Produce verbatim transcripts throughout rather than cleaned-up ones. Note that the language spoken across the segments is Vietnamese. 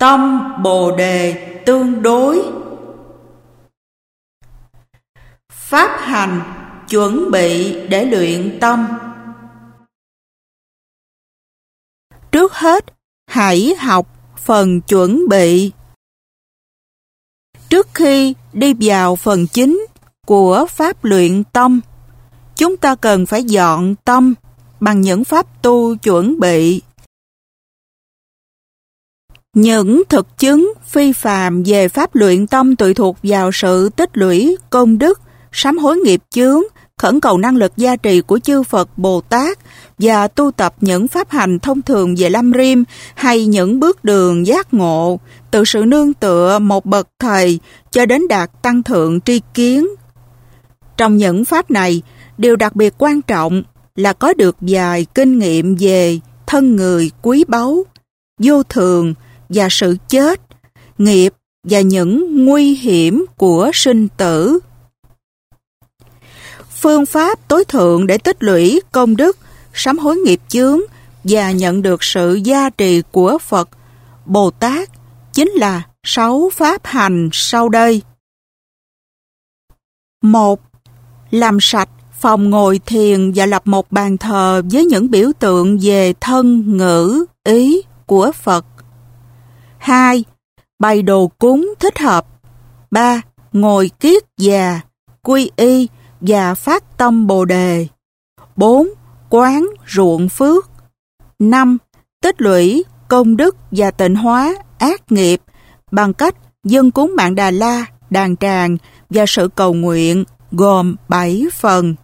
Tâm Bồ Đề tương đối. Pháp hành chuẩn bị để luyện tâm. Trước hết, hãy học phần chuẩn bị. Trước khi đi vào phần chính của pháp luyện tâm, chúng ta cần phải dọn tâm bằng những pháp tu chuẩn bị. Những thực chứng phi phàm về pháp luyện tâm tùy thuộc vào sự tích lũy công đức, sám hối nghiệp chướng, khẩn cầu năng lực gia trì của chư Phật Bồ Tát và tu tập những pháp hành thông thường về Lam Rim hay những bước đường giác ngộ, từ sự nương tựa một bậc thầy cho đến đạt tăng thượng tri kiến. Trong những pháp này, điều đặc biệt quan trọng là có được vài kinh nghiệm về thân người quý báu, vô thường và sự chết, nghiệp và những nguy hiểm của sinh tử. Phương pháp tối thượng để tích lũy công đức, sám hối nghiệp chướng và nhận được sự gia trì của Phật Bồ Tát chính là sáu pháp hành sau đây. Một. Làm sạch phòng ngồi thiền và lập một bàn thờ với những biểu tượng về thân, ngữ, ý của Phật. Hai. Bày đồ cúng thích hợp. Ba. Ngồi kiết già, quy y và phát tâm Bồ Đề. Bốn. Quán ruộng phước. Năm. Tích lũy công đức và tịnh hóa ác nghiệp bằng cách dâng cúng mạng Đà La, đàn tràng và sự cầu nguyện gồm bảy phần.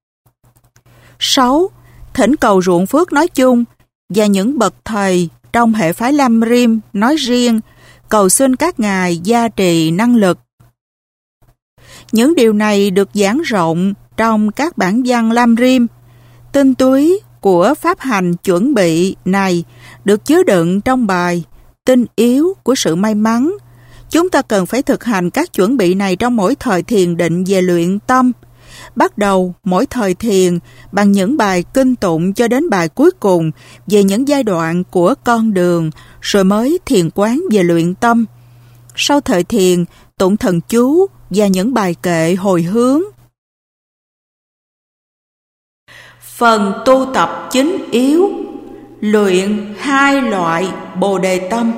Sáu. Thỉnh cầu ruộng phước nói chung và những bậc thầy trong hệ phái Lam Rim nói riêng, cầu xin các ngài gia trì năng lực. Những điều này được giảng rộng trong các bản văn Lam Rim. Tinh túy của pháp hành chuẩn bị này được chứa đựng trong bài Tinh yếu của sự may mắn. Chúng ta cần phải thực hành các chuẩn bị này trong mỗi thời thiền định về luyện tâm. Bắt đầu mỗi thời thiền bằng những bài kinh tụng cho đến bài cuối cùng về những giai đoạn của con đường, rồi mới thiền quán về luyện tâm. Sau thời thiền, tụng thần chú và những bài kệ hồi hướng. Phần tu tập chính yếu, luyện hai loại Bồ Đề tâm.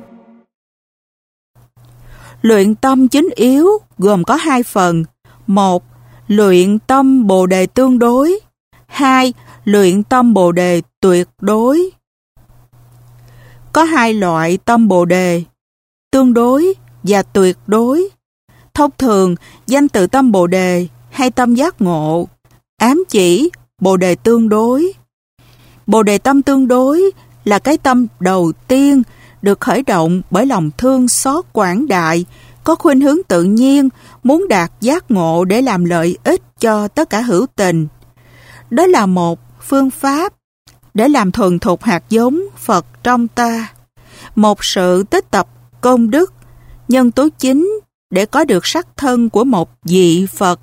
Luyện tâm chính yếu gồm có hai phần. Một. Luyện tâm Bồ Đề tương đối. Hai. Luyện tâm Bồ Đề tuyệt đối. Có hai loại tâm Bồ Đề, tương đối và tuyệt đối. Thông thường, danh từ tâm Bồ Đề hay tâm giác ngộ ám chỉ Bồ Đề tương đối. Bồ Đề tâm tương đối là cái tâm đầu tiên được khởi động bởi lòng thương xót quảng đại, có khuynh hướng tự nhiên, muốn đạt giác ngộ để làm lợi ích cho tất cả hữu tình. Đó là một phương pháp để làm thuần thục hạt giống Phật trong ta, một sự tích tập công đức, nhân tố chính để có được sắc thân của một vị Phật.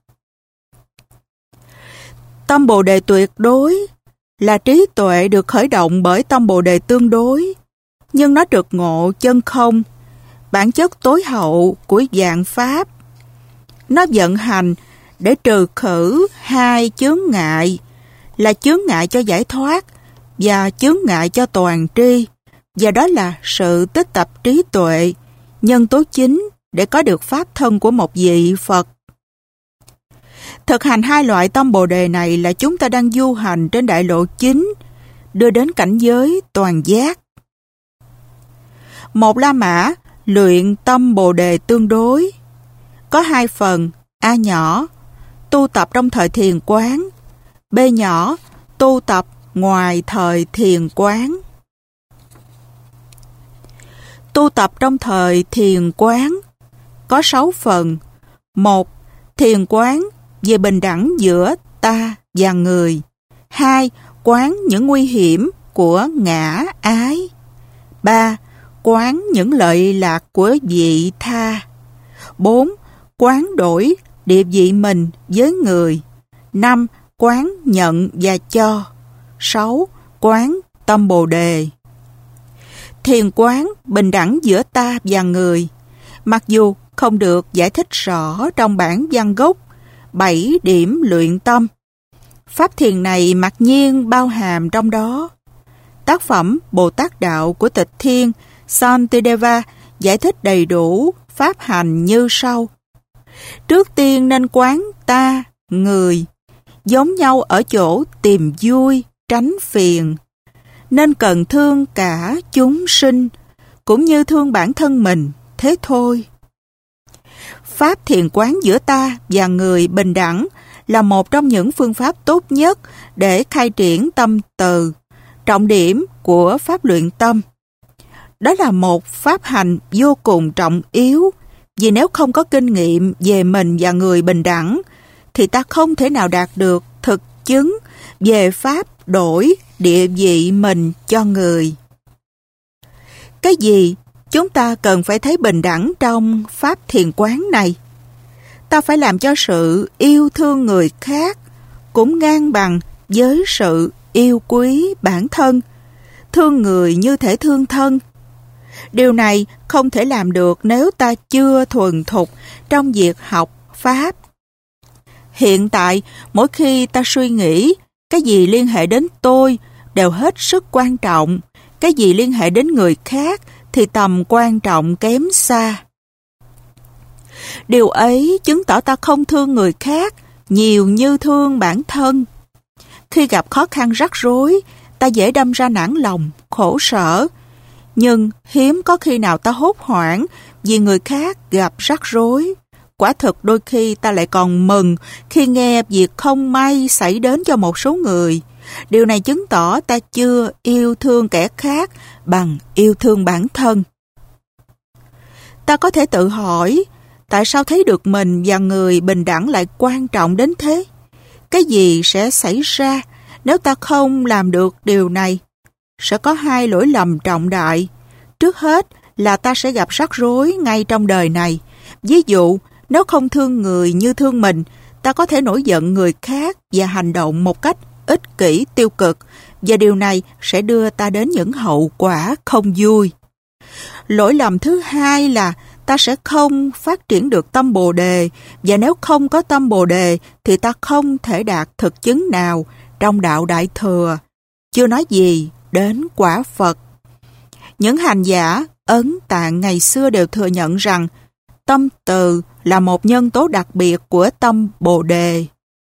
Tâm Bồ Đề tuyệt đối là trí tuệ được khởi động bởi tâm Bồ Đề tương đối, nhưng nó trực ngộ chân không, bản chất tối hậu của vạn pháp. Nó vận hành để trừ khử hai chướng ngại, là chướng ngại cho giải thoát và chướng ngại cho toàn tri, và đó là sự tích tập trí tuệ, nhân tố chính để có được pháp thân của một vị Phật. Thực hành hai loại tâm Bồ Đề này là chúng ta đang du hành trên đại lộ chính, đưa đến cảnh giới toàn giác. Một La Mã luyện tâm Bồ Đề tương đối. Có hai phần: A nhỏ, tu tập trong thời thiền quán; B nhỏ, tu tập ngoài thời thiền quán. Tu tập trong thời thiền quán có sáu phần. Một. Thiền quán về bình đẳng giữa ta và người. Hai. Quán những nguy hiểm của ngã ái. Ba. Quán những lợi lạc của vị tha. Bốn. Quán đổi địa vị mình với người. Năm. Quán nhận và cho. Sáu. Quán tâm Bồ Đề. thiền quán bình đẳng giữa ta và người, mặc dù không được giải thích rõ trong bản văn gốc bảy điểm luyện tâm. Pháp thiền này mặc nhiên bao hàm trong đó. Tác phẩm Bồ Tát Đạo của Tịch Thiên Santideva giải thích đầy đủ pháp hành như sau. Trước tiên nên quán ta, người, giống nhau ở chỗ tìm vui, tránh phiền. Nên cần thương cả chúng sinh, cũng như thương bản thân mình, thế thôi. Pháp thiền quán giữa ta và người bình đẳng là một trong những phương pháp tốt nhất để khai triển tâm từ, trọng điểm của pháp luyện tâm. Đó là một pháp hành vô cùng trọng yếu, vì nếu không có kinh nghiệm về mình và người bình đẳng, thì ta không thể nào đạt được thực chứng về pháp đổi địa vị mình cho người. Cái gì chúng ta cần phải thấy bình đẳng trong pháp thiền quán này? Ta phải làm cho sự yêu thương người khác cũng ngang bằng với sự yêu quý bản thân, thương người như thể thương thân. Điều này không thể làm được nếu ta chưa thuần thục trong việc học pháp. Hiện tại, mỗi khi ta suy nghĩ cái gì liên hệ đến tôi đều hết sức quan trọng, cái gì liên hệ đến người khác thì tầm quan trọng kém xa. Điều ấy chứng tỏ ta không thương người khác nhiều như thương bản thân. Khi gặp khó khăn rắc rối, ta dễ đâm ra nản lòng, khổ sở. Nhưng hiếm có khi nào ta hốt hoảng vì người khác gặp rắc rối. Quả thực đôi khi ta lại còn mừng khi nghe việc không may xảy đến cho một số người. Điều này chứng tỏ ta chưa yêu thương kẻ khác bằng yêu thương bản thân. Ta có thể tự hỏi, tại sao thấy được mình và người bình đẳng lại quan trọng đến thế? Cái gì sẽ xảy ra nếu ta không làm được điều này? Sẽ có hai lỗi lầm trọng đại. Trước hết là ta sẽ gặp rắc rối ngay trong đời này. Ví dụ, nếu không thương người như thương mình, ta có thể nổi giận người khác và hành động một cách ích kỷ tiêu cực, và điều này sẽ đưa ta đến những hậu quả không vui. Lỗi lầm thứ hai là ta sẽ không phát triển được tâm Bồ Đề, và nếu không có tâm Bồ Đề thì ta không thể đạt thực chứng nào trong đạo Đại Thừa, chưa nói gì đến quả Phật. Những hành giả Ấn Tạng ngày xưa đều thừa nhận rằng tâm từ là một nhân tố đặc biệt của tâm Bồ Đề.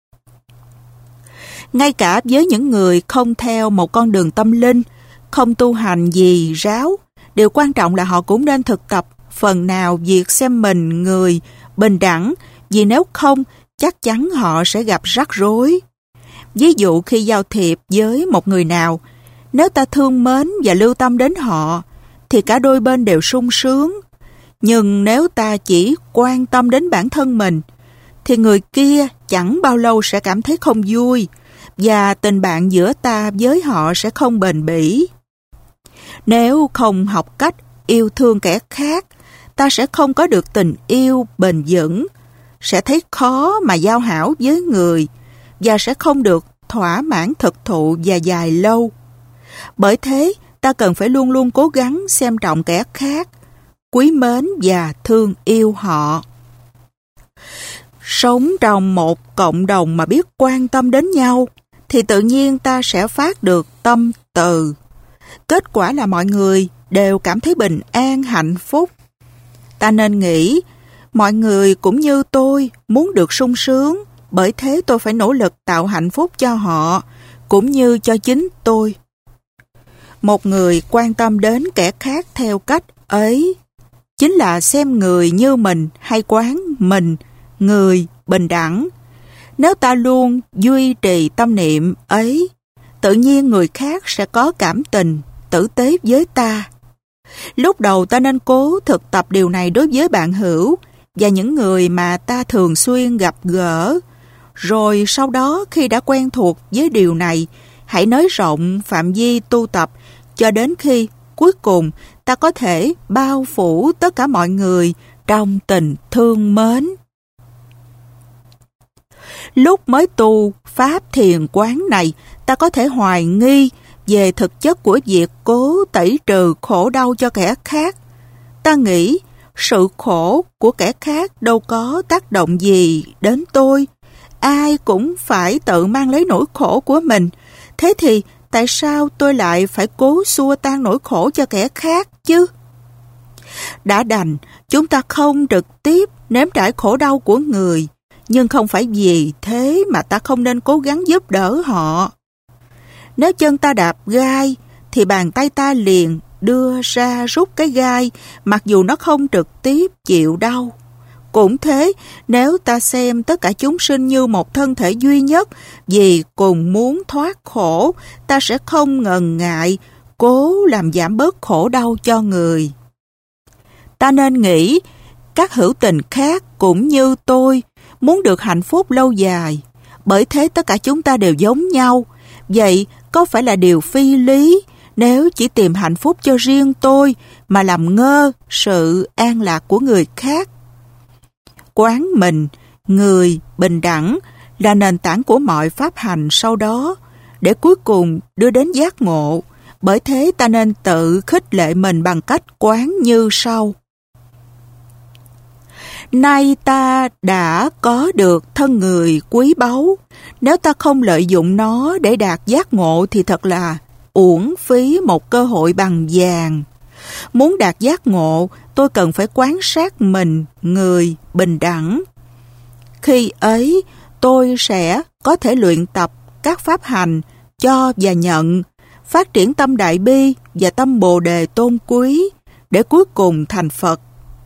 Ngay cả với những người không theo một con đường tâm linh, không tu hành gì ráo, điều quan trọng là họ cũng nên thực tập phần nào việc xem mình người bình đẳng, vì nếu không, chắc chắn họ sẽ gặp rắc rối. Ví dụ khi giao thiệp với một người nào, nếu ta thương mến và lưu tâm đến họ, thì cả đôi bên đều sung sướng. Nhưng nếu ta chỉ quan tâm đến bản thân mình, thì người kia chẳng bao lâu sẽ cảm thấy không vui, và tình bạn giữa ta với họ sẽ không bền bỉ. Nếu không học cách yêu thương kẻ khác, ta sẽ không có được tình yêu bền vững, sẽ thấy khó mà giao hảo với người, và sẽ không được thỏa mãn thực thụ và dài lâu. Bởi thế, ta cần phải luôn luôn cố gắng xem trọng kẻ khác, quý mến và thương yêu họ. Sống trong một cộng đồng mà biết quan tâm đến nhau, thì tự nhiên ta sẽ phát được tâm từ. Kết quả là mọi người đều cảm thấy bình an, hạnh phúc. Ta nên nghĩ, mọi người cũng như tôi muốn được sung sướng, bởi thế tôi phải nỗ lực tạo hạnh phúc cho họ, cũng như cho chính tôi. Một người quan tâm đến kẻ khác theo cách ấy, chính là xem người như mình hay quán mình, người bình đẳng. Nếu ta luôn duy trì tâm niệm ấy, tự nhiên người khác sẽ có cảm tình, tử tế với ta. Lúc đầu ta nên cố thực tập điều này đối với bạn hữu và những người mà ta thường xuyên gặp gỡ. Rồi sau đó khi đã quen thuộc với điều này, hãy nới rộng phạm vi tu tập cho đến khi cuối cùng ta có thể bao phủ tất cả mọi người trong tình thương mến. Lúc mới tu pháp thiền quán này, ta có thể hoài nghi về thực chất của việc cố tẩy trừ khổ đau cho kẻ khác. Ta nghĩ sự khổ của kẻ khác đâu có tác động gì đến tôi. Ai cũng phải tự mang lấy nỗi khổ của mình. Thế thì tại sao tôi lại phải cố xua tan nỗi khổ cho kẻ khác chứ? Đã đành, chúng ta không trực tiếp nếm trải khổ đau của người, nhưng không phải vì thế mà ta không nên cố gắng giúp đỡ họ. Nếu chân ta đạp gai, thì bàn tay ta liền đưa ra rút cái gai, mặc dù nó không trực tiếp chịu đau. Cũng thế, nếu ta xem tất cả chúng sinh như một thân thể duy nhất, vì cùng muốn thoát khổ, ta sẽ không ngần ngại cố làm giảm bớt khổ đau cho người. Ta nên nghĩ, các hữu tình khác cũng như tôi, muốn được hạnh phúc lâu dài. Bởi thế tất cả chúng ta đều giống nhau. Vậy có phải là điều phi lý nếu chỉ tìm hạnh phúc cho riêng tôi mà làm ngơ sự an lạc của người khác? Quán mình, người, bình đẳng là nền tảng của mọi pháp hành sau đó, để cuối cùng đưa đến giác ngộ. Bởi thế ta nên tự khích lệ mình bằng cách quán như sau. Nay ta đã có được thân người quý báu. Nếu ta không lợi dụng nó để đạt giác ngộ thì thật là uổng phí một cơ hội bằng vàng. Muốn đạt giác ngộ, tôi cần phải quan sát mình, người, bình đẳng. Khi ấy, tôi sẽ có thể luyện tập các pháp hành, cho và nhận, phát triển tâm đại bi và tâm bồ đề tôn quý, để cuối cùng thành Phật.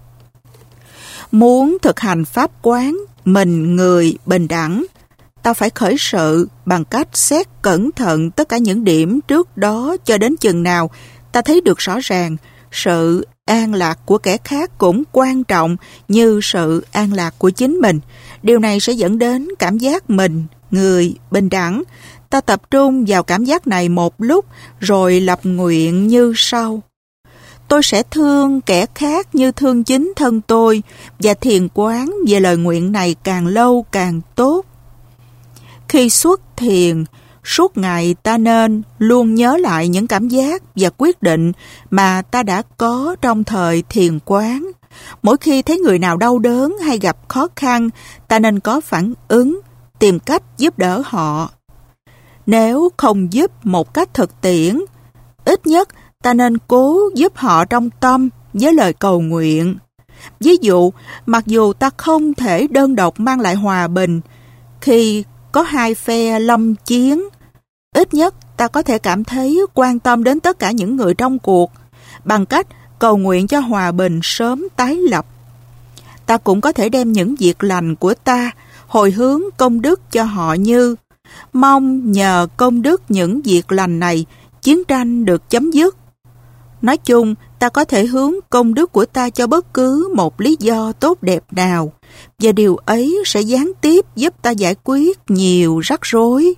Muốn thực hành pháp quán, mình, người, bình đẳng, ta phải khởi sự bằng cách xét cẩn thận tất cả những điểm trước đó cho đến chừng nào ta thấy được rõ ràng sự an lạc của kẻ khác cũng quan trọng như sự an lạc của chính mình. Điều này sẽ dẫn đến cảm giác mình, người, bình đẳng. Ta tập trung vào cảm giác này một lúc rồi lập nguyện như sau. Tôi sẽ thương kẻ khác như thương chính thân tôi, và thiền quán về lời nguyện này càng lâu càng tốt. Khi xuất thiền, suốt ngày ta nên luôn nhớ lại những cảm giác và quyết định mà ta đã có trong thời thiền quán. Mỗi khi thấy người nào đau đớn hay gặp khó khăn, ta nên có phản ứng, tìm cách giúp đỡ họ. Nếu không giúp một cách thực tiễn, ít nhất ta nên cố giúp họ trong tâm với lời cầu nguyện. Ví dụ, mặc dù ta không thể đơn độc mang lại hòa bình khi có hai phe lâm chiến, ít nhất ta có thể cảm thấy quan tâm đến tất cả những người trong cuộc bằng cách cầu nguyện cho hòa bình sớm tái lập. Ta cũng có thể đem những việc lành của ta hồi hướng công đức cho họ, như mong nhờ công đức những việc lành này chiến tranh được chấm dứt. Nói chung, ta có thể hướng công đức của ta cho bất cứ một lý do tốt đẹp nào, và điều ấy sẽ gián tiếp giúp ta giải quyết nhiều rắc rối.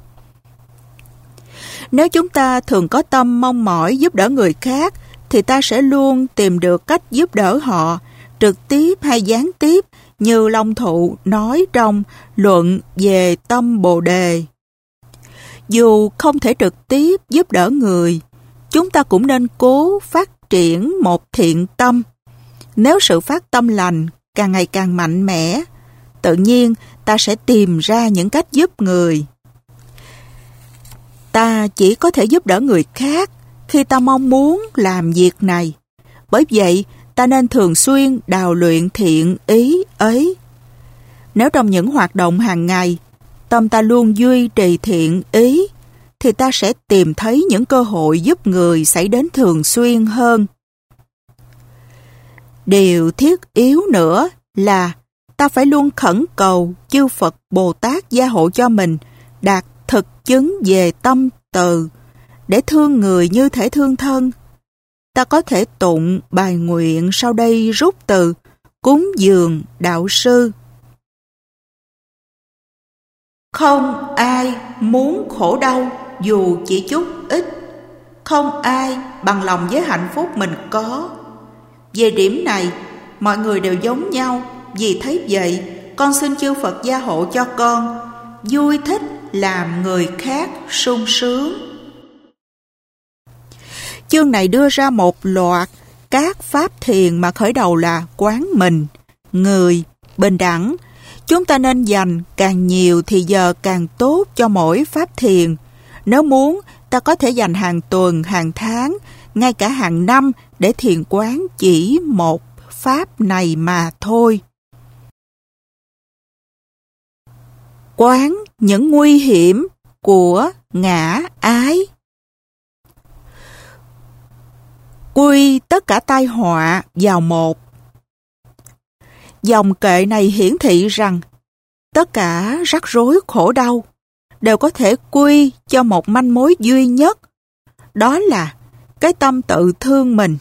Nếu chúng ta thường có tâm mong mỏi giúp đỡ người khác, thì ta sẽ luôn tìm được cách giúp đỡ họ, trực tiếp hay gián tiếp, như Long Thụ nói trong Luận về Tâm Bồ Đề. Dù không thể trực tiếp giúp đỡ người, chúng ta cũng nên cố phát triển một thiện tâm. Nếu sự phát tâm lành càng ngày càng mạnh mẽ, tự nhiên ta sẽ tìm ra những cách giúp người. Ta chỉ có thể giúp đỡ người khác khi ta mong muốn làm việc này. Bởi vậy, ta nên thường xuyên đào luyện thiện ý ấy. Nếu trong những hoạt động hàng ngày, tâm ta luôn duy trì thiện ý, thì ta sẽ tìm thấy những cơ hội giúp người xảy đến thường xuyên hơn. Điều thiết yếu nữa là ta phải luôn khẩn cầu chư Phật Bồ Tát gia hộ cho mình đạt thực chứng về tâm từ, để thương người như thể thương thân. Ta có thể tụng bài nguyện sau đây rút từ Cúng Dường Đạo Sư. Không ai muốn khổ đau dù chỉ chút ít. Không ai bằng lòng với hạnh phúc mình có. Về điểm này, mọi người đều giống nhau. Vì thấy vậy, con xin chư Phật gia hộ cho con vui thích làm người khác sung sướng. Chương này đưa ra một loạt các pháp thiền mà khởi đầu là quán mình, người, bình đẳng. Chúng ta nên dành càng nhiều thì giờ càng tốt cho mỗi pháp thiền. Nếu muốn, ta có thể dành hàng tuần, hàng tháng, ngay cả hàng năm để thiền quán chỉ một pháp này mà thôi. Quán những nguy hiểm của ngã ái. Quy tất cả tai họa vào một. Dòng kệ này hiển thị rằng tất cả rắc rối khổ đau đều có thể quy cho một manh mối duy nhất, đó là cái tâm tự thương mình.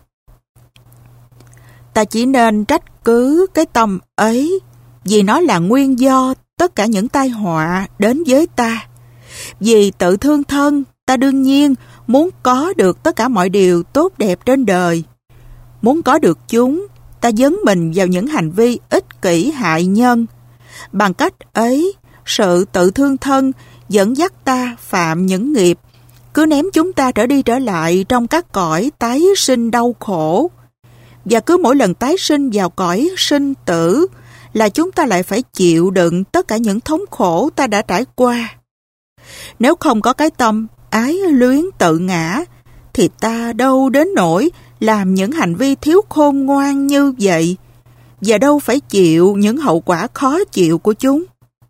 Ta chỉ nên trách cứ cái tâm ấy vì nó là nguyên do tất cả những tai họa đến với ta. Vì tự thương thân, ta đương nhiên muốn có được tất cả mọi điều tốt đẹp trên đời. Muốn có được chúng, ta dấn mình vào những hành vi ích kỷ hại nhân. Bằng cách ấy, sự tự thương thân dẫn dắt ta phạm những nghiệp, cứ ném chúng ta trở đi trở lại trong các cõi tái sinh đau khổ. Và cứ mỗi lần tái sinh vào cõi sinh tử là chúng ta lại phải chịu đựng tất cả những thống khổ ta đã trải qua. Nếu không có cái tâm ái luyến tự ngã, thì ta đâu đến nỗi làm những hành vi thiếu khôn ngoan như vậy, và đâu phải chịu những hậu quả khó chịu của chúng.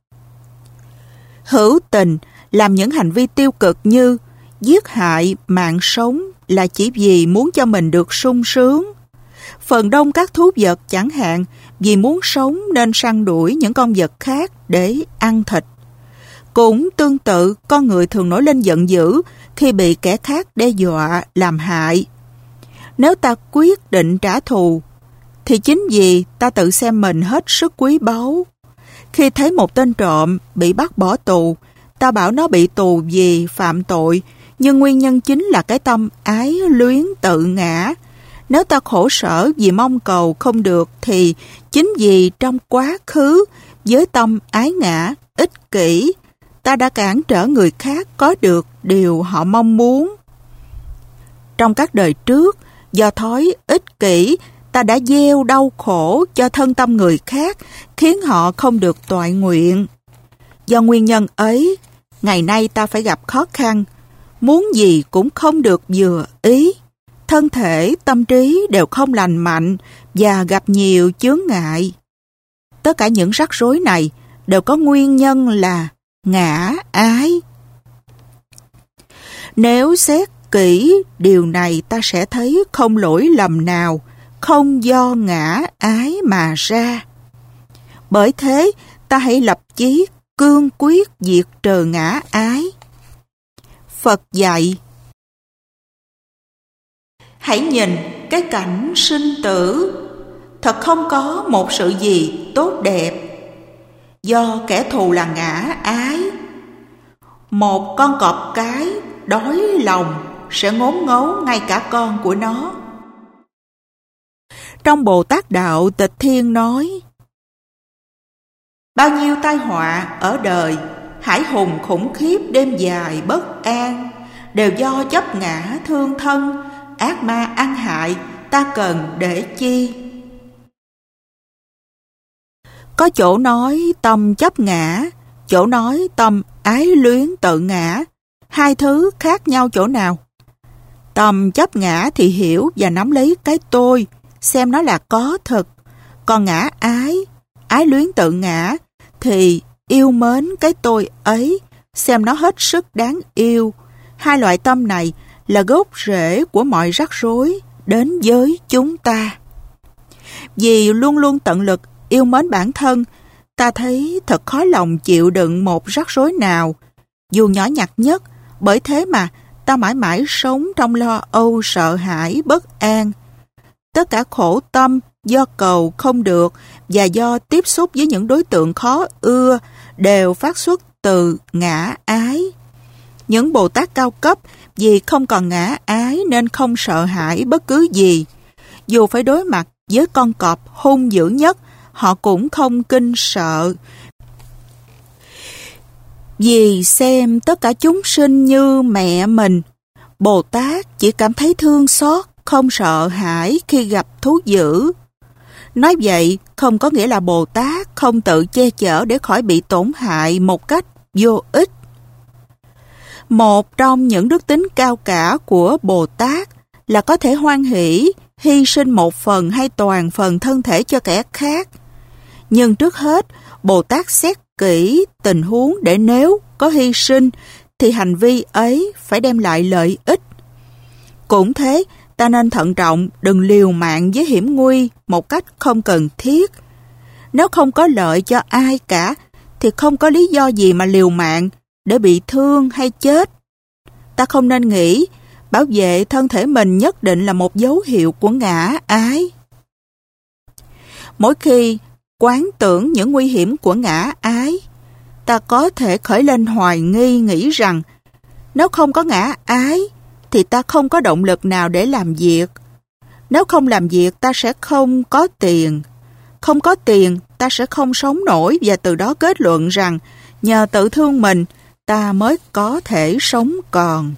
Hữu tình làm những hành vi tiêu cực như giết hại mạng sống là chỉ vì muốn cho mình được sung sướng. Phần đông các thú vật chẳng hạn vì muốn sống nên săn đuổi những con vật khác để ăn thịt. Cũng tương tự, con người thường nổi lên giận dữ khi bị kẻ khác đe dọa, làm hại. Nếu ta quyết định trả thù, thì chính vì ta tự xem mình hết sức quý báu. Khi thấy một tên trộm bị bắt bỏ tù, ta bảo nó bị tù vì phạm tội, nhưng nguyên nhân chính là cái tâm ái luyến tự ngã. Nếu ta khổ sở vì mong cầu không được, thì chính vì trong quá khứ với tâm ái ngã, ích kỷ, ta đã cản trở người khác có được điều họ mong muốn. Trong các đời trước, do thói ích kỷ, ta đã gieo đau khổ cho thân tâm người khác, khiến họ không được toại nguyện. Do nguyên nhân ấy, ngày nay ta phải gặp khó khăn, muốn gì cũng không được vừa ý. Thân thể, tâm trí đều không lành mạnh và gặp nhiều chướng ngại. Tất cả những rắc rối này đều có nguyên nhân là ngã ái. Nếu xét kỹ điều này, ta sẽ thấy không lỗi lầm nào không do ngã ái mà ra. Bởi thế, ta hãy lập chí cương quyết diệt trừ ngã ái. Phật dạy: hãy nhìn cái cảnh sinh tử, thật không có một sự gì tốt đẹp, do kẻ thù là ngã ái. Một con cọp cái đói lòng sẽ ngốn ngấu ngay cả con của nó. Trong Bồ Tát Đạo Tịch Thiên nói: bao nhiêu tai họa ở đời, hải hùng khủng khiếp đêm dài bất an, đều do chấp ngã thương thân, ác ma ăn hại, ta cần để chi? Có chỗ nói tâm chấp ngã, chỗ nói tâm ái luyến tự ngã. Hai thứ khác nhau chỗ nào? Tâm chấp ngã thì hiểu và nắm lấy cái tôi, xem nó là có thực. Còn ngã ái, ái luyến tự ngã thì yêu mến cái tôi ấy, xem nó hết sức đáng yêu. Hai loại tâm này là gốc rễ của mọi rắc rối đến với chúng ta. Vì luôn luôn tận lực yêu mến bản thân, ta thấy thật khó lòng chịu đựng một rắc rối nào, dù nhỏ nhặt nhất. Bởi thế mà ta mãi mãi sống trong lo âu, sợ hãi, bất an. Tất cả khổ tâm do cầu không được và do tiếp xúc với những đối tượng khó ưa đều phát xuất từ ngã ái. Những Bồ Tát cao cấp vì không còn ngã ái nên không sợ hãi bất cứ gì. Dù phải đối mặt với con cọp hung dữ nhất, họ cũng không kinh sợ. Vì xem tất cả chúng sinh như mẹ mình, Bồ Tát chỉ cảm thấy thương xót, không sợ hãi khi gặp thú dữ. Nói vậy không có nghĩa là Bồ Tát không tự che chở để khỏi bị tổn hại một cách vô ích. Một trong những đức tính cao cả của Bồ Tát là có thể hoan hỷ hy sinh một phần hay toàn phần thân thể cho kẻ khác. Nhưng trước hết, Bồ Tát xét kỹ tình huống để nếu có hy sinh thì hành vi ấy phải đem lại lợi ích. Cũng thế, ta nên thận trọng đừng liều mạng với hiểm nguy một cách không cần thiết. Nếu không có lợi cho ai cả thì không có lý do gì mà liều mạng để bị thương hay chết. Ta không nên nghĩ bảo vệ thân thể mình nhất định là một dấu hiệu của ngã ái. Mỗi khi quán tưởng những nguy hiểm của ngã ái, ta có thể khởi lên hoài nghi nghĩ rằng nếu không có ngã ái thì ta không có động lực nào để làm việc. Nếu không làm việc ta sẽ không có tiền. Không có tiền ta sẽ không sống nổi và từ đó kết luận rằng nhờ tự thương mình ta mới có thể sống còn.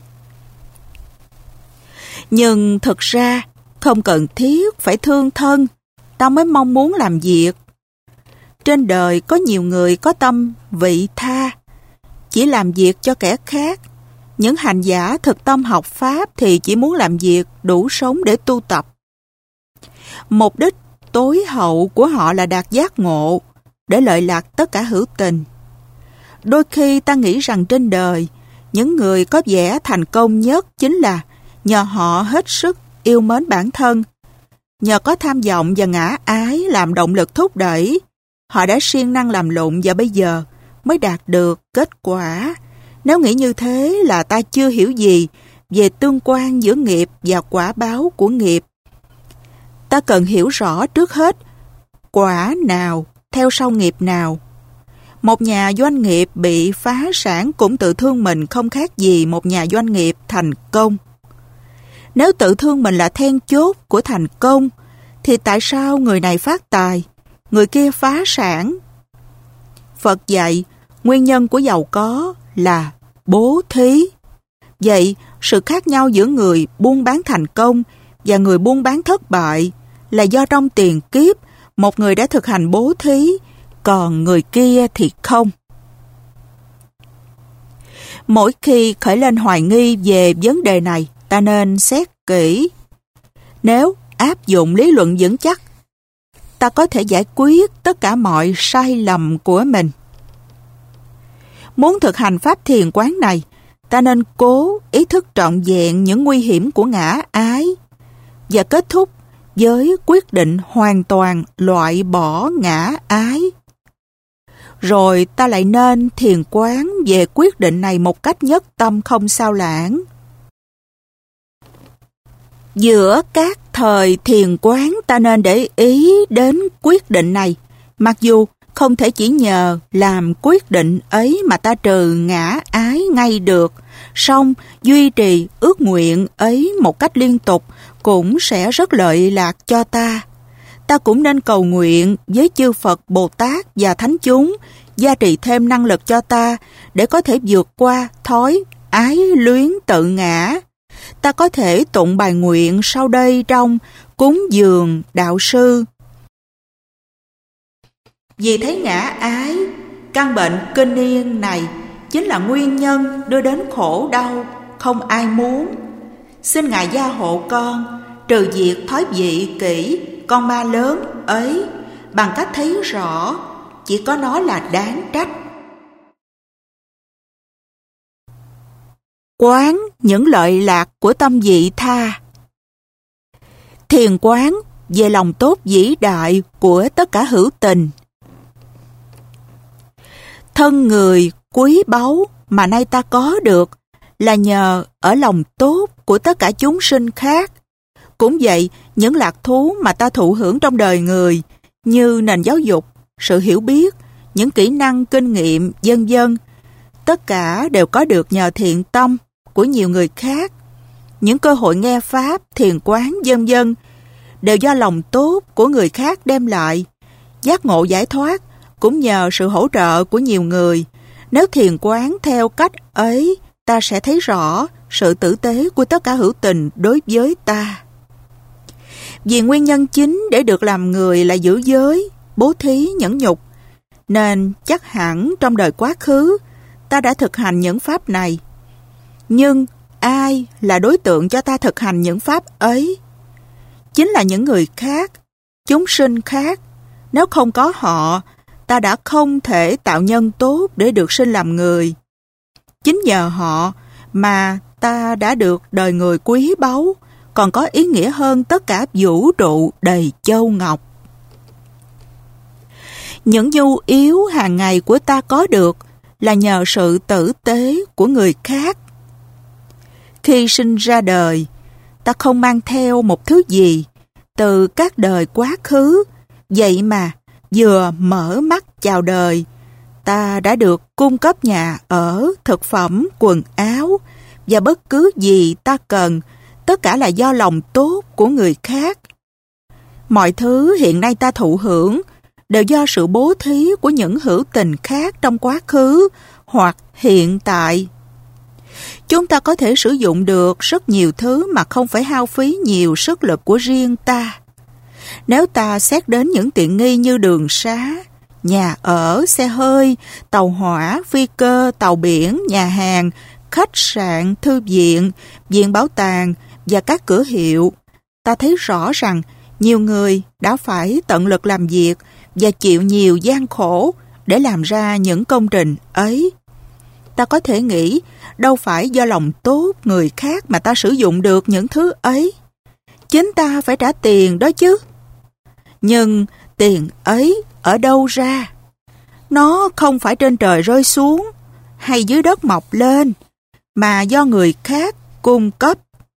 Nhưng thực ra không cần thiết phải thương thân ta mới mong muốn làm việc. Trên đời có nhiều người có tâm vị tha, chỉ làm việc cho kẻ khác. Những hành giả thực tâm học Pháp thì chỉ muốn làm việc đủ sống để tu tập. Mục đích tối hậu của họ là đạt giác ngộ, để lợi lạc tất cả hữu tình. Đôi khi ta nghĩ rằng trên đời, những người có vẻ thành công nhất chính là nhờ họ hết sức yêu mến bản thân. Nhờ có tham vọng và ngã ái làm động lực thúc đẩy, họ đã siêng năng làm lụng và bây giờ mới đạt được kết quả. Nếu nghĩ như thế là ta chưa hiểu gì về tương quan giữa nghiệp và quả báo của nghiệp. Ta cần hiểu rõ trước hết quả nào theo sau nghiệp nào. Một nhà doanh nghiệp bị phá sản cũng tự thương mình không khác gì một nhà doanh nghiệp thành công. Nếu tự thương mình là then chốt của thành công, thì tại sao người này phát tài, người kia phá sản? Phật dạy, nguyên nhân của giàu có là bố thí. Vậy, sự khác nhau giữa người buôn bán thành công và người buôn bán thất bại là do trong tiền kiếp, một người đã thực hành bố thí, còn người kia thì không. Mỗi khi khởi lên hoài nghi về vấn đề này, ta nên xét kỹ. Nếu áp dụng lý luận vững chắc, ta có thể giải quyết tất cả mọi sai lầm của mình. Muốn thực hành pháp thiền quán này, ta nên cố ý thức trọn vẹn những nguy hiểm của ngã ái và kết thúc với quyết định hoàn toàn loại bỏ ngã ái. Rồi ta lại nên thiền quán về quyết định này một cách nhất tâm không sao lãng. Giữa các thời thiền quán ta nên để ý đến quyết định này, mặc dù không thể chỉ nhờ làm quyết định ấy mà ta trừ ngã ái ngay được, song duy trì ước nguyện ấy một cách liên tục cũng sẽ rất lợi lạc cho ta. Ta cũng nên cầu nguyện với chư Phật, Bồ Tát và Thánh chúng gia trì thêm năng lực cho ta để có thể vượt qua thói ái luyến tự ngã. Ta có thể tụng bài nguyện sau đây trong Cúng dường Đạo Sư. Vì thấy ngã ái, căn bệnh kinh niên này chính là nguyên nhân đưa đến khổ đau không ai muốn. Xin Ngài gia hộ con trừ diệt thói vị kỷ con ma lớn ấy bằng cách thấy rõ chỉ có nó là đáng trách. Quán những lợi lạc của tâm vị tha. Thiền quán về lòng tốt vĩ đại của tất cả hữu tình. Thân người quý báu mà nay ta có được là nhờ ở lòng tốt của tất cả chúng sinh khác. Cũng vậy, những lạc thú mà ta thụ hưởng trong đời người như nền giáo dục, sự hiểu biết, những kỹ năng, kinh nghiệm, vân vân, tất cả đều có được nhờ thiện tâm của nhiều người khác. Những cơ hội nghe pháp, thiền quán, vân vân đều do lòng tốt của người khác đem lại. Giác ngộ giải thoát cũng nhờ sự hỗ trợ của nhiều người. Nếu thiền quán theo cách ấy, ta sẽ thấy rõ sự tử tế của tất cả hữu tình đối với ta. Vì nguyên nhân chính để được làm người là giữ giới, bố thí, nhẫn nhục, nên chắc hẳn trong đời quá khứ ta đã thực hành những pháp này. Nhưng ai là đối tượng cho ta thực hành những pháp ấy? Chính là những người khác, chúng sinh khác. Nếu không có họ, ta đã không thể tạo nhân tốt để được sinh làm người. Chính nhờ họ mà ta đã được đời người quý báu, còn có ý nghĩa hơn tất cả vũ trụ đầy châu ngọc. Những nhu yếu hàng ngày của ta có được là nhờ sự tử tế của người khác. Khi sinh ra đời, ta không mang theo một thứ gì từ các đời quá khứ, vậy mà vừa mở mắt chào đời, ta đã được cung cấp nhà ở, thực phẩm, quần áo và bất cứ gì ta cần, tất cả là do lòng tốt của người khác. Mọi thứ hiện nay ta thụ hưởng đều do sự bố thí của những hữu tình khác trong quá khứ hoặc hiện tại. Chúng ta có thể sử dụng được rất nhiều thứ mà không phải hao phí nhiều sức lực của riêng ta. Nếu ta xét đến những tiện nghi như đường xá, nhà ở, xe hơi, tàu hỏa, phi cơ, tàu biển, nhà hàng, khách sạn, thư viện, viện bảo tàng và các cửa hiệu, ta thấy rõ rằng nhiều người đã phải tận lực làm việc và chịu nhiều gian khổ để làm ra những công trình ấy. Ta có thể nghĩ đâu phải do lòng tốt người khác mà ta sử dụng được những thứ ấy. Chính ta phải trả tiền đó chứ. Nhưng tiền ấy ở đâu ra? Nó không phải trên trời rơi xuống hay dưới đất mọc lên, mà do người khác cung cấp.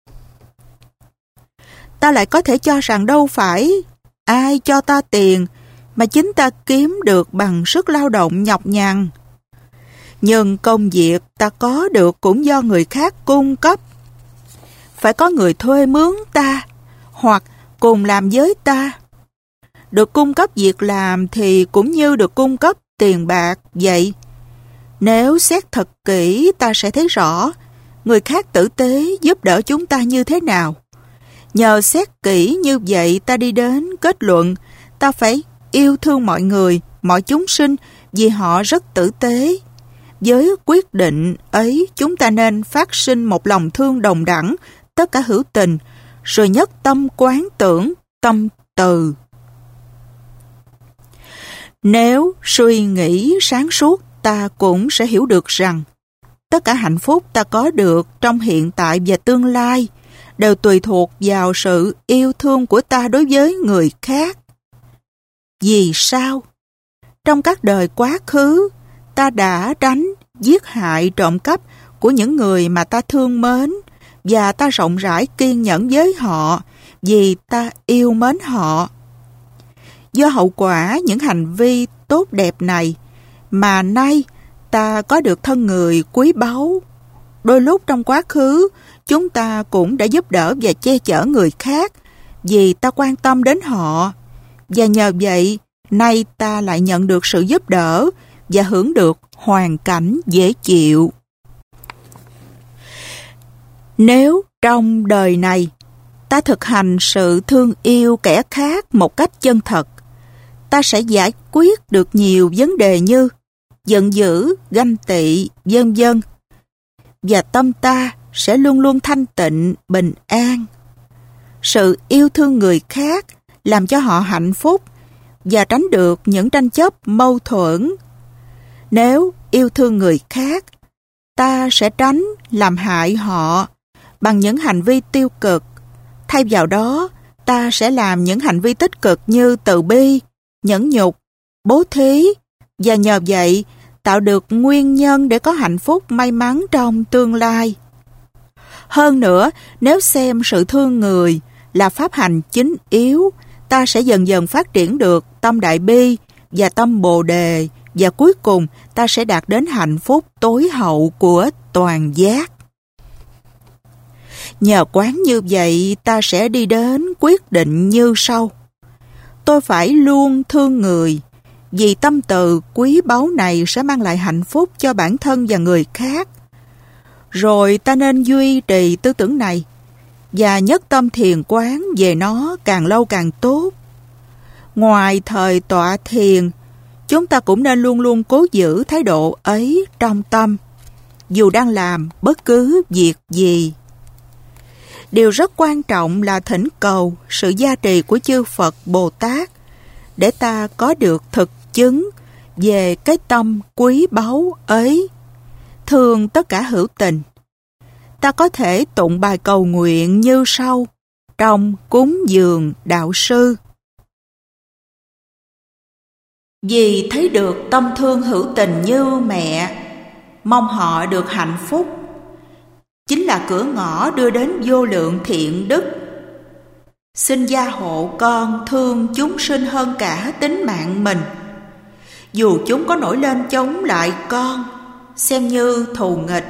Ta lại có thể cho rằng đâu phải ai cho ta tiền mà chính ta kiếm được bằng sức lao động nhọc nhằn. Nhưng công việc ta có được cũng do người khác cung cấp. Phải có người thuê mướn ta hoặc cùng làm với ta. Được cung cấp việc làm thì cũng như được cung cấp tiền bạc vậy. Nếu xét thật kỹ, ta sẽ thấy rõ người khác tử tế giúp đỡ chúng ta như thế nào. Nhờ xét kỹ như vậy, ta đi đến kết luận ta phải yêu thương mọi người, mọi chúng sinh vì họ rất tử tế. Với quyết định ấy, chúng ta nên phát sinh một lòng thương đồng đẳng tất cả hữu tình, rồi nhất tâm quán tưởng, tâm từ. Nếu suy nghĩ sáng suốt, ta cũng sẽ hiểu được rằng tất cả hạnh phúc ta có được trong hiện tại và tương lai đều tùy thuộc vào sự yêu thương của ta đối với người khác. Vì sao? Trong các đời quá khứ, ta đã đánh, giết hại, trộm cắp của những người mà ta thương mến, và ta rộng rãi kiên nhẫn với họ vì ta yêu mến họ. Do hậu quả những hành vi tốt đẹp này mà nay ta có được thân người quý báu. Đôi lúc trong quá khứ, chúng ta cũng đã giúp đỡ và che chở người khác vì ta quan tâm đến họ. Và nhờ vậy, nay ta lại nhận được sự giúp đỡ và hưởng được hoàn cảnh dễ chịu. Nếu trong đời này ta thực hành sự thương yêu kẻ khác một cách chân thật, ta sẽ giải quyết được nhiều vấn đề như giận dữ, ganh tị, vân vân. Và tâm ta sẽ luôn luôn thanh tịnh, bình an. Sự yêu thương người khác làm cho họ hạnh phúc và tránh được những tranh chấp mâu thuẫn. Nếu yêu thương người khác, ta sẽ tránh làm hại họ bằng những hành vi tiêu cực. Thay vào đó, ta sẽ làm những hành vi tích cực như từ bi, nhẫn nhục, bố thí, và nhờ vậy tạo được nguyên nhân để có hạnh phúc may mắn trong tương lai. Hơn nữa, nếu xem sự thương người là pháp hành chính yếu, ta sẽ dần dần phát triển được tâm đại bi và tâm bồ đề, và cuối cùng ta sẽ đạt đến hạnh phúc tối hậu của toàn giác. Nhờ quán như vậy, ta sẽ đi đến quyết định như sau. Tôi phải luôn thương người, vì tâm từ quý báu này sẽ mang lại hạnh phúc cho bản thân và người khác. Rồi ta nên duy trì tư tưởng này và nhất tâm thiền quán về nó càng lâu càng tốt. Ngoài thời tọa thiền, chúng ta cũng nên luôn luôn cố giữ thái độ ấy trong tâm, dù đang làm bất cứ việc gì. Điều rất quan trọng là thỉnh cầu sự gia trì của chư Phật Bồ Tát để ta có được thực chứng về cái tâm quý báu ấy, thương tất cả hữu tình. Ta có thể tụng bài cầu nguyện như sau trong cúng dường đạo sư. Vì thấy được tâm thương hữu tình như mẹ, mong họ được hạnh phúc, chính là cửa ngõ đưa đến vô lượng thiện đức. Xin gia hộ con thương chúng sinh hơn cả tính mạng mình, dù chúng có nổi lên chống lại con, xem như thù nghịch.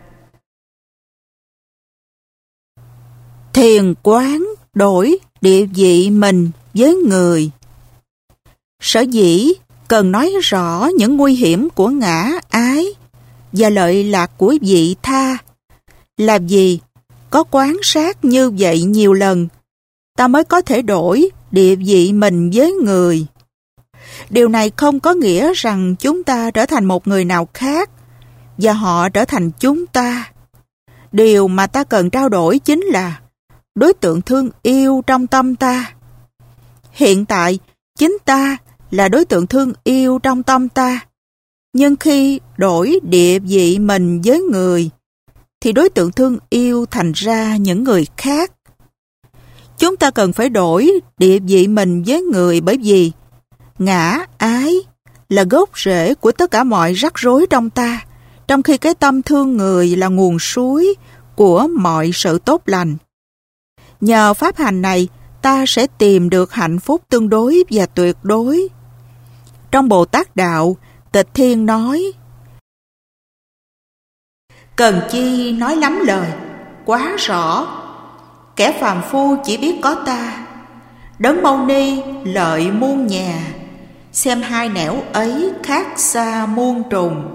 Thiền quán đổi địa vị mình với người. Sở dĩ cần nói rõ những nguy hiểm của ngã ái và lợi lạc của vị tha là vì có quan sát như vậy nhiều lần, ta mới có thể đổi địa vị mình với người. Điều này không có nghĩa rằng chúng ta trở thành một người nào khác và họ trở thành chúng ta. Điều mà ta cần trao đổi chính là đối tượng thương yêu trong tâm ta. Hiện tại, chính ta là đối tượng thương yêu trong tâm ta. Nhưng khi đổi địa vị mình với người, thì đối tượng thương yêu thành ra những người khác. Chúng ta cần phải đổi địa vị mình với người bởi vì ngã ái là gốc rễ của tất cả mọi rắc rối trong ta, trong khi cái tâm thương người là nguồn suối của mọi sự tốt lành. Nhờ pháp hành này, ta sẽ tìm được hạnh phúc tương đối và tuyệt đối. Trong Bồ Tát Đạo, Tịch Thiên nói: cần chi nói lắm lời, quá rõ, kẻ phàm phu chỉ biết có ta. Đấng Mâu Ni lợi muôn nhà, xem hai nẻo ấy khác xa muôn trùng.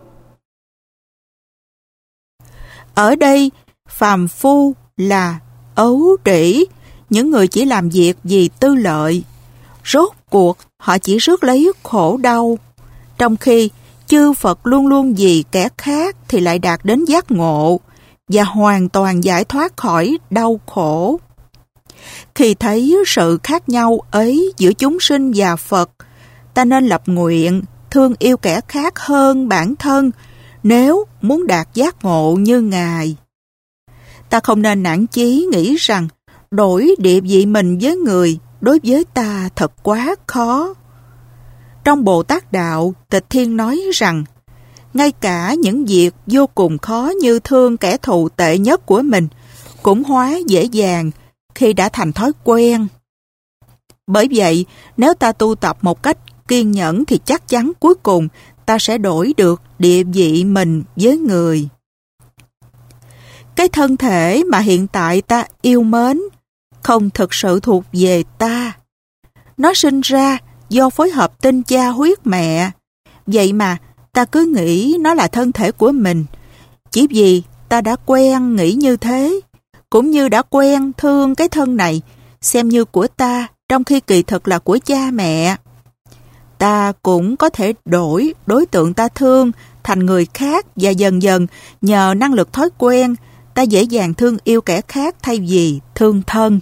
Ở đây, phàm phu là ấu trĩ, những người chỉ làm việc vì tư lợi. Rốt cuộc, họ chỉ rước lấy khổ đau, trong khi chư Phật luôn luôn vì kẻ khác thì lại đạt đến giác ngộ và hoàn toàn giải thoát khỏi đau khổ. Khi thấy sự khác nhau ấy giữa chúng sinh và Phật, ta nên lập nguyện thương yêu kẻ khác hơn bản thân nếu muốn đạt giác ngộ như Ngài. Ta không nên nản chí nghĩ rằng đổi địa vị mình với người đối với ta thật quá khó. Trong Bồ Tát Đạo, Tịch Thiên nói rằng ngay cả những việc vô cùng khó như thương kẻ thù tệ nhất của mình cũng hóa dễ dàng khi đã thành thói quen. Bởi vậy, nếu ta tu tập một cách kiên nhẫn thì chắc chắn cuối cùng ta sẽ đổi được địa vị mình với người. Cái thân thể mà hiện tại ta yêu mến không thực sự thuộc về ta. Nó sinh ra do phối hợp tinh cha huyết mẹ. Vậy mà ta cứ nghĩ nó là thân thể của mình, chỉ vì ta đã quen nghĩ như thế, cũng như đã quen thương cái thân này, xem như của ta, trong khi kỳ thực là của cha mẹ. Ta cũng có thể đổi đối tượng ta thương thành người khác và dần dần nhờ năng lực thói quen, ta dễ dàng thương yêu kẻ khác thay vì thương thân.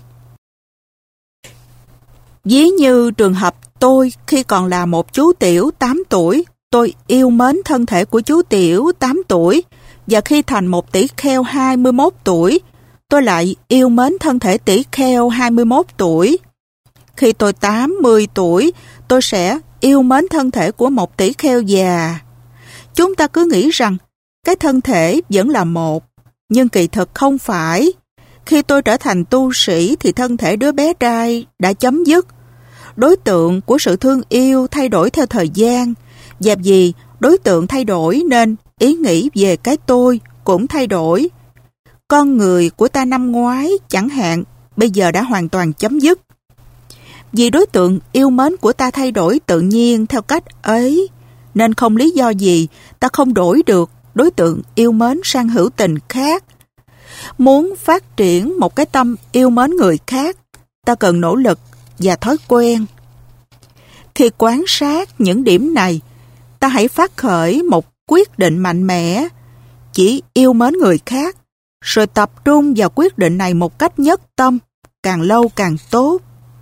Ví như trường hợp tôi khi còn là một chú tiểu tám tuổi, tôi yêu mến thân thể của chú tiểu tám tuổi, và khi thành một tỷ kheo hai mươi mốt tuổi, tôi lại yêu mến thân thể tỷ kheo hai mươi mốt tuổi. Khi tôi tám mươi tuổi, tôi sẽ yêu mến thân thể của một tỷ kheo già. Chúng ta cứ nghĩ rằng cái thân thể vẫn là một, nhưng kỳ thực không phải. Khi tôi trở thành tu sĩ thì thân thể đứa bé trai đã chấm dứt. Đối tượng của sự thương yêu thay đổi theo thời gian, và vì đối tượng thay đổi nên ý nghĩ về cái tôi cũng thay đổi. Con người của ta năm ngoái chẳng hạn bây giờ đã hoàn toàn chấm dứt. Vì đối tượng yêu mến của ta thay đổi tự nhiên theo cách ấy, nên không lý do gì ta không đổi được đối tượng yêu mến sang hữu tình khác. Muốn phát triển một cái tâm yêu mến người khác, ta cần nỗ lực và thói quen. Khi quan sát những điểm này, ta hãy phát khởi một quyết định mạnh mẽ, chỉ yêu mến người khác, rồi tập trung vào quyết định này một cách nhất tâm, càng lâu càng tốt.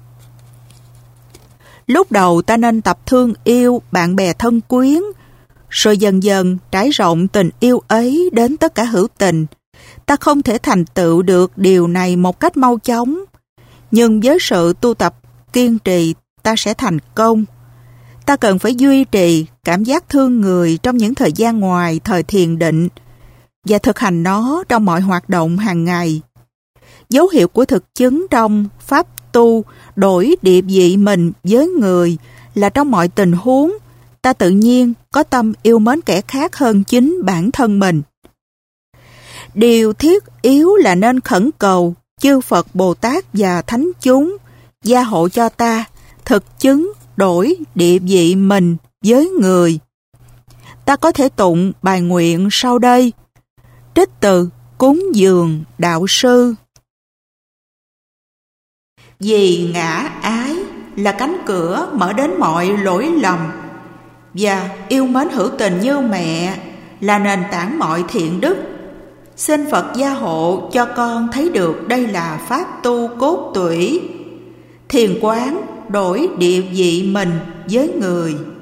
Lúc đầu ta nên tập thương yêu bạn bè thân quyến, rồi dần dần trải rộng tình yêu ấy đến tất cả hữu tình. Ta không thể thành tựu được điều này một cách mau chóng, nhưng với sự tu tập kiên trì ta sẽ thành công. Ta cần phải duy trì cảm giác thương người trong những thời gian ngoài thời thiền định và thực hành nó trong mọi hoạt động hàng ngày. Dấu hiệu của thực chứng trong pháp tu đổi địa vị mình với người là trong mọi tình huống, ta tự nhiên có tâm yêu mến kẻ khác hơn chính bản thân mình. Điều thiết yếu là nên khẩn cầu chư Phật Bồ Tát và Thánh chúng gia hộ cho ta thực chứng đổi địa vị mình với người. Ta có thể tụng bài nguyện sau đây, trích từ Cúng Dường Đạo Sư. Vì ngã ái là cánh cửa mở đến mọi lỗi lầm, và yêu mến hữu tình như mẹ là nền tảng mọi thiện đức. Xin Phật gia hộ cho con thấy được đây là pháp tu cốt tủy, thiền quán đổi địa vị mình với người.